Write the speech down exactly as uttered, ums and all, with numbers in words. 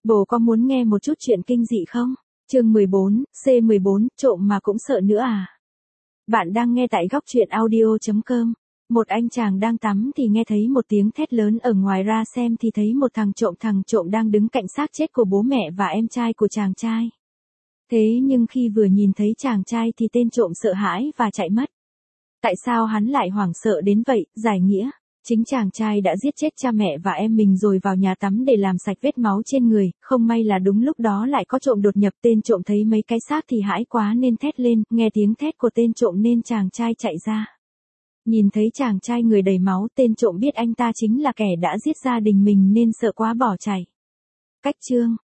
Bồ có muốn nghe một chút chuyện kinh dị không? Chương mười bốn, C mười bốn, trộm mà cũng sợ nữa à? Bạn đang nghe tại góc truyện audio chấm com. Một anh chàng đang tắm thì nghe thấy một tiếng thét lớn ở ngoài, ra xem thì thấy một thằng trộm thằng trộm đang đứng cạnh xác chết của bố mẹ và em trai của chàng trai. Thế nhưng khi vừa nhìn thấy chàng trai thì tên trộm sợ hãi và chạy mất. Tại sao hắn lại hoảng sợ đến vậy? Giải nghĩa, chính chàng trai đã giết chết cha mẹ và em mình rồi vào nhà tắm để làm sạch vết máu trên người, không may là đúng lúc đó lại có trộm đột nhập. Tên trộm thấy mấy cái xác thì hãi quá nên thét lên, nghe tiếng thét của tên trộm nên chàng trai chạy ra. Nhìn thấy chàng trai người đầy máu, tên trộm biết anh ta chính là kẻ đã giết gia đình mình nên sợ quá bỏ chạy. Cách chương